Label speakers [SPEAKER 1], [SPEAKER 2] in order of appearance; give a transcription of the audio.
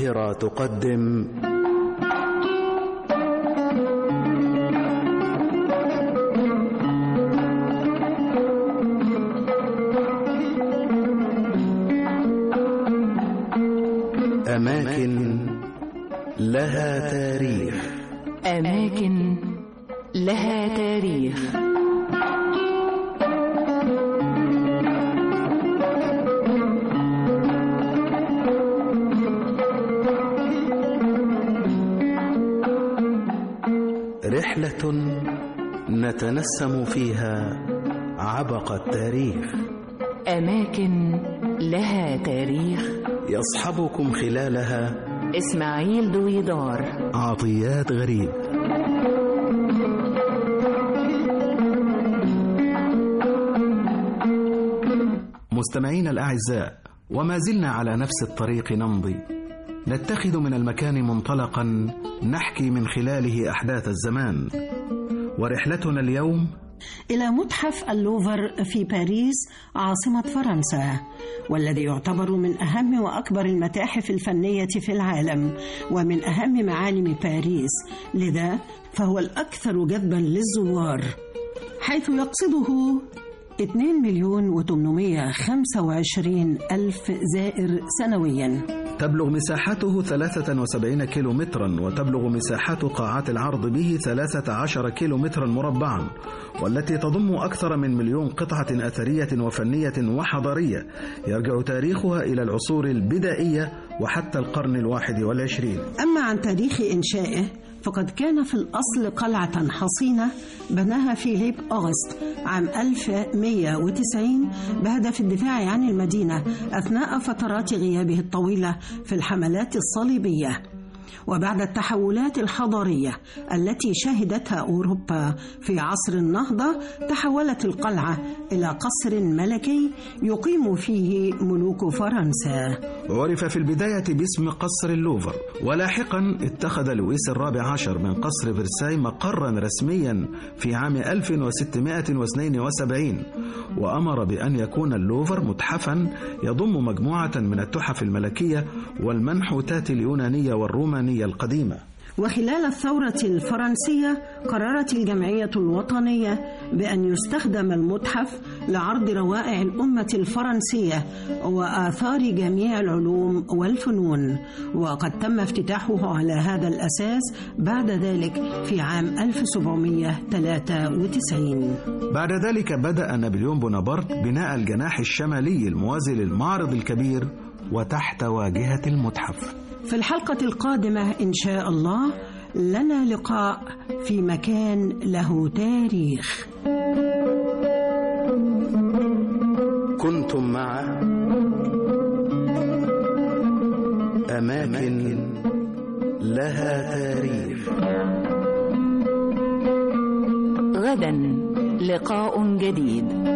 [SPEAKER 1] القاهرة تقدم أماكن لها تاريخ.
[SPEAKER 2] أماكن لها تاريخ.
[SPEAKER 1] رحلة نتنسم فيها عبق التاريخ.
[SPEAKER 2] أماكن لها تاريخ.
[SPEAKER 1] يصحبكم خلالها
[SPEAKER 2] إسماعيل دويدار،
[SPEAKER 1] عطيات غريب. مستمعين الأعزاء، وما زلنا على نفس الطريق نمضي، نتخذ من المكان منطلقا نحكي من خلاله أحداث الزمان. ورحلتنا اليوم
[SPEAKER 3] إلى متحف اللوفر في باريس عاصمة فرنسا، والذي يعتبر من أهم وأكبر المتاحف الفنية في العالم ومن أهم معالم باريس، لذا فهو الأكثر جذبا للزوار، حيث يقصده 2,825,000 زائر سنويا.
[SPEAKER 1] تبلغ مساحته 73 كيلومترا، وتبلغ مساحات قاعات العرض به 13 كيلومترا مربعا، والتي تضم أكثر من 1,000,000 قطعة أثرية وفنية وحضارية يرجع تاريخها إلى العصور البدائية وحتى القرن 21.
[SPEAKER 3] أما عن تاريخ إنشائه فقد كان في الأصل قلعة حصينة بناها فيليب أغسطس عام 1190 بهدف الدفاع عن المدينة أثناء فترات غيابه الطويلة في الحملات الصليبية. وبعد التحولات الحضارية التي شهدتها أوروبا في عصر النهضة، تحولت القلعة إلى قصر ملكي يقيم فيه ملوك فرنسا.
[SPEAKER 1] عرف في البداية باسم قصر اللوفر، ولاحقا اتخذ لويس الرابع عشر من قصر فرساي مقرا رسميا في عام 1672، وأمر بأن يكون اللوفر متحفا يضم مجموعة من التحف الملكية والمنحوتات اليونانية والرومانية القديمة.
[SPEAKER 3] وخلال الثورة الفرنسية قررت الجمعية الوطنية بأن يستخدم المتحف لعرض روائع الأمة الفرنسية وآثار جميع العلوم والفنون، وقد تم افتتاحه على هذا الأساس بعد ذلك في عام 1793.
[SPEAKER 1] بعد ذلك بدأ نابليون بونابرت بناء الجناح الشمالي الموازي للمعرض الكبير وتحت واجهة المتحف.
[SPEAKER 3] في الحلقة القادمة إن شاء الله لنا لقاء في مكان له تاريخ.
[SPEAKER 1] كنتم مع أماكن لها تاريخ.
[SPEAKER 2] غدا لقاء جديد.